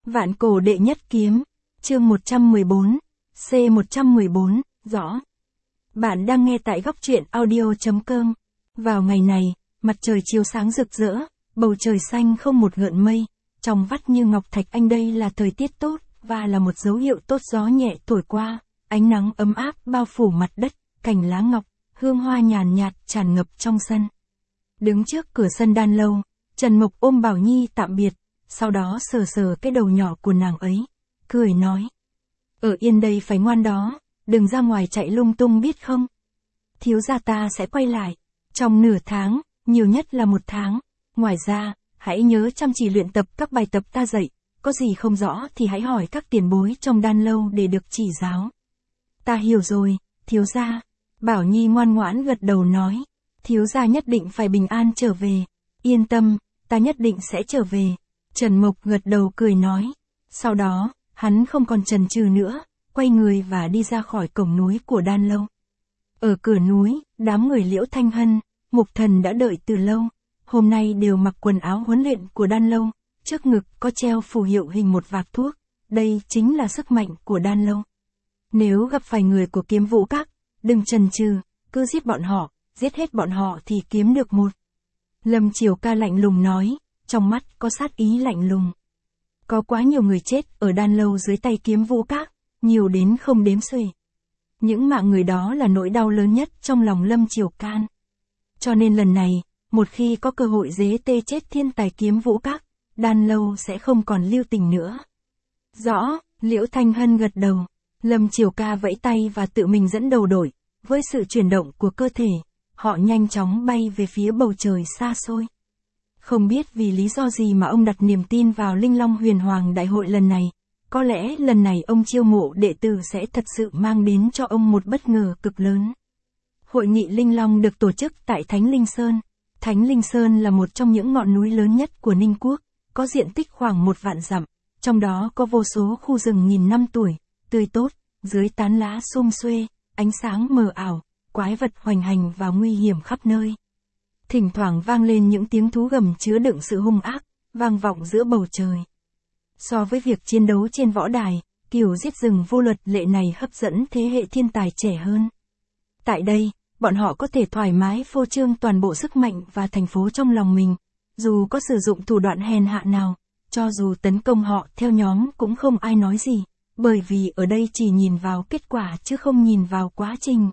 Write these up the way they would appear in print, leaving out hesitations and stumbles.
Vạn cổ đệ nhất kiếm, chương 114, C114, rõ. Bạn đang nghe tại góc truyện audio.com. Vào ngày này, mặt trời chiếu sáng rực rỡ, bầu trời xanh không một gợn mây, trong vắt như ngọc thạch anh đây là thời tiết tốt, và là một dấu hiệu tốt gió nhẹ thổi qua, ánh nắng ấm áp bao phủ mặt đất, cành lá ngọc, hương hoa nhàn nhạt tràn ngập trong sân. Đứng trước cửa sân đan lâu, Trần Mộc ôm Bảo Nhi tạm biệt, sau đó sờ sờ cái đầu nhỏ của nàng ấy, cười nói. Ở yên đây phải ngoan đó, đừng ra ngoài chạy lung tung biết không? Thiếu gia ta sẽ quay lại, trong nửa tháng, nhiều nhất là 1 tháng, ngoài ra, hãy nhớ chăm chỉ luyện tập các bài tập ta dạy, có gì không rõ thì hãy hỏi các tiền bối trong đan lâu để được chỉ giáo. Ta hiểu rồi, thiếu gia. Bảo Nhi ngoan ngoãn gật đầu nói, thiếu gia nhất định phải bình an trở về, yên tâm, ta nhất định sẽ trở về. Trần Mộc gật đầu cười nói, sau đó, hắn không còn chần chừ nữa, quay người và đi ra khỏi cổng núi của đan lâu. Ở cửa núi, đám người Liễu Thanh Hân, Mục Thần đã đợi từ lâu, hôm nay đều mặc quần áo huấn luyện của đan lâu, trước ngực có treo phù hiệu hình một vạc thuốc, đây chính là sức mạnh của đan lâu. Nếu gặp phải người của Kiếm Vũ Các, đừng chần chừ, cứ giết hết bọn họ thì kiếm được một. Lâm Triều Ca lạnh lùng nói, trong mắt có sát ý lạnh lùng. Có quá nhiều người chết ở đan lâu dưới tay Kiếm Vũ Các, nhiều đến không đếm xuể. Những mạng người đó là nỗi đau lớn nhất trong lòng Lâm Triều Can. Cho nên lần này, một khi có cơ hội dế tê chết thiên tài Kiếm Vũ Các, đan lâu sẽ không còn lưu tình nữa. Rõ, Liễu Thanh Hân gật đầu. Lâm Triều Ca vẫy tay và tự mình dẫn đầu đội, với sự chuyển động của cơ thể, họ nhanh chóng bay về phía bầu trời xa xôi. Không biết vì lý do gì mà ông đặt niềm tin vào Linh Long Huyền Hoàng Đại hội lần này, có lẽ lần này ông chiêu mộ đệ tử sẽ thật sự mang đến cho ông một bất ngờ cực lớn. Hội nghị Linh Long được tổ chức tại Thánh Linh Sơn. Thánh Linh Sơn là một trong những ngọn núi lớn nhất của Ninh Quốc, có diện tích khoảng 1 vạn dặm, trong đó có vô số khu rừng nghìn năm tuổi, tươi tốt, dưới tán lá sum xuê, ánh sáng mờ ảo, quái vật hoành hành và nguy hiểm khắp nơi. Thỉnh thoảng vang lên những tiếng thú gầm chứa đựng sự hung ác, vang vọng giữa bầu trời. So với việc chiến đấu trên võ đài, kiểu giết rừng vô luật lệ này hấp dẫn thế hệ thiên tài trẻ hơn. Tại đây, bọn họ có thể thoải mái phô trương toàn bộ sức mạnh và thành phố trong lòng mình, dù có sử dụng thủ đoạn hèn hạ nào, cho dù tấn công họ theo nhóm cũng không ai nói gì, bởi vì ở đây chỉ nhìn vào kết quả chứ không nhìn vào quá trình.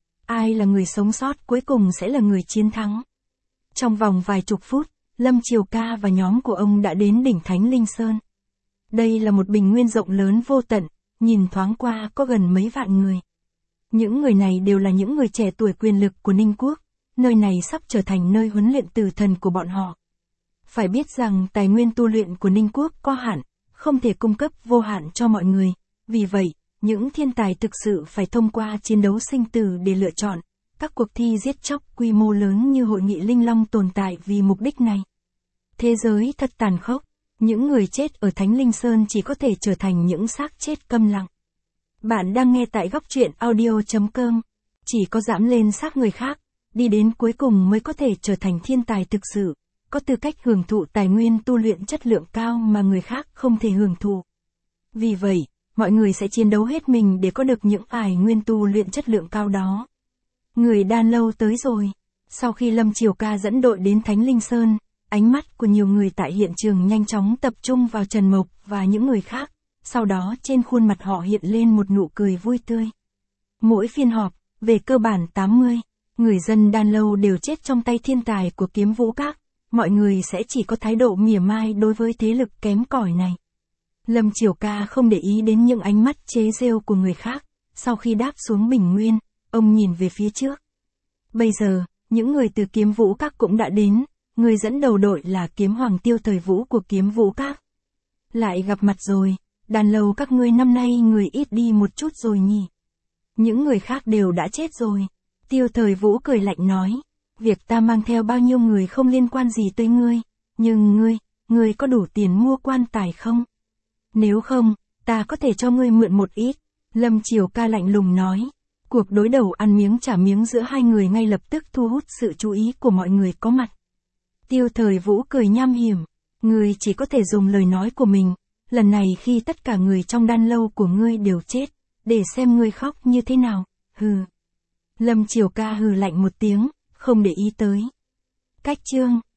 Ai là người sống sót cuối cùng sẽ là người chiến thắng. Trong vòng vài chục phút, Lâm Triều Ca và nhóm của ông đã đến đỉnh Thánh Linh Sơn. Đây là một bình nguyên rộng lớn vô tận, nhìn thoáng qua có gần mấy vạn người. Những người này đều là những người trẻ tuổi quyền lực của Ninh Quốc, nơi này sắp trở thành nơi huấn luyện tử thần của bọn họ. Phải biết rằng tài nguyên tu luyện của Ninh Quốc có hạn, không thể cung cấp vô hạn cho mọi người, vì vậy, những thiên tài thực sự phải thông qua chiến đấu sinh tử để lựa chọn. Các cuộc thi giết chóc quy mô lớn như Hội nghị Linh Long tồn tại vì mục đích này. Thế giới thật tàn khốc, những người chết ở Thánh Linh Sơn chỉ có thể trở thành những xác chết câm lặng. Bạn đang nghe tại góc truyện audio.com, chỉ có dẫm lên xác người khác, đi đến cuối cùng mới có thể trở thành thiên tài thực sự, có tư cách hưởng thụ tài nguyên tu luyện chất lượng cao mà người khác không thể hưởng thụ. Vì vậy, mọi người sẽ chiến đấu hết mình để có được những tài nguyên tu luyện chất lượng cao đó. Người đan lâu tới rồi. Sau khi Lâm Triều Ca dẫn đội đến Thánh Linh Sơn, ánh mắt của nhiều người tại hiện trường nhanh chóng tập trung vào Trần Mộc và những người khác, sau đó trên khuôn mặt họ hiện lên một nụ cười vui tươi. Mỗi phiên họp, về cơ bản 80, người dân đan lâu đều chết trong tay thiên tài của Kiếm Vũ Các, mọi người sẽ chỉ có thái độ mỉa mai đối với thế lực kém cỏi này. Lâm Triều Ca không để ý đến những ánh mắt chế giễu của người khác, sau khi đáp xuống bình nguyên, ông nhìn về phía trước. Bây giờ, những người từ Kiếm Vũ Các cũng đã đến, người dẫn đầu đội là Kiếm Hoàng Tiêu Thời Vũ của Kiếm Vũ Các. Lại gặp mặt rồi, đàn lâu các ngươi năm nay người ít đi một chút rồi nhỉ. Những người khác đều đã chết rồi. Tiêu Thời Vũ cười lạnh nói, việc ta mang theo bao nhiêu người không liên quan gì tới ngươi, nhưng ngươi có đủ tiền mua quan tài không? Nếu không, ta có thể cho ngươi mượn một ít. Lâm Triều Ca lạnh lùng nói. Cuộc đối đầu ăn miếng trả miếng giữa hai người ngay lập tức thu hút sự chú ý của mọi người có mặt. Tiêu Thời Vũ cười nham hiểm, ngươi chỉ có thể dùng lời nói của mình, lần này khi tất cả người trong đan lâu của ngươi đều chết, để xem ngươi khóc như thế nào, hừ. Lâm Triều Ca hừ lạnh một tiếng, không để ý tới. Cách chương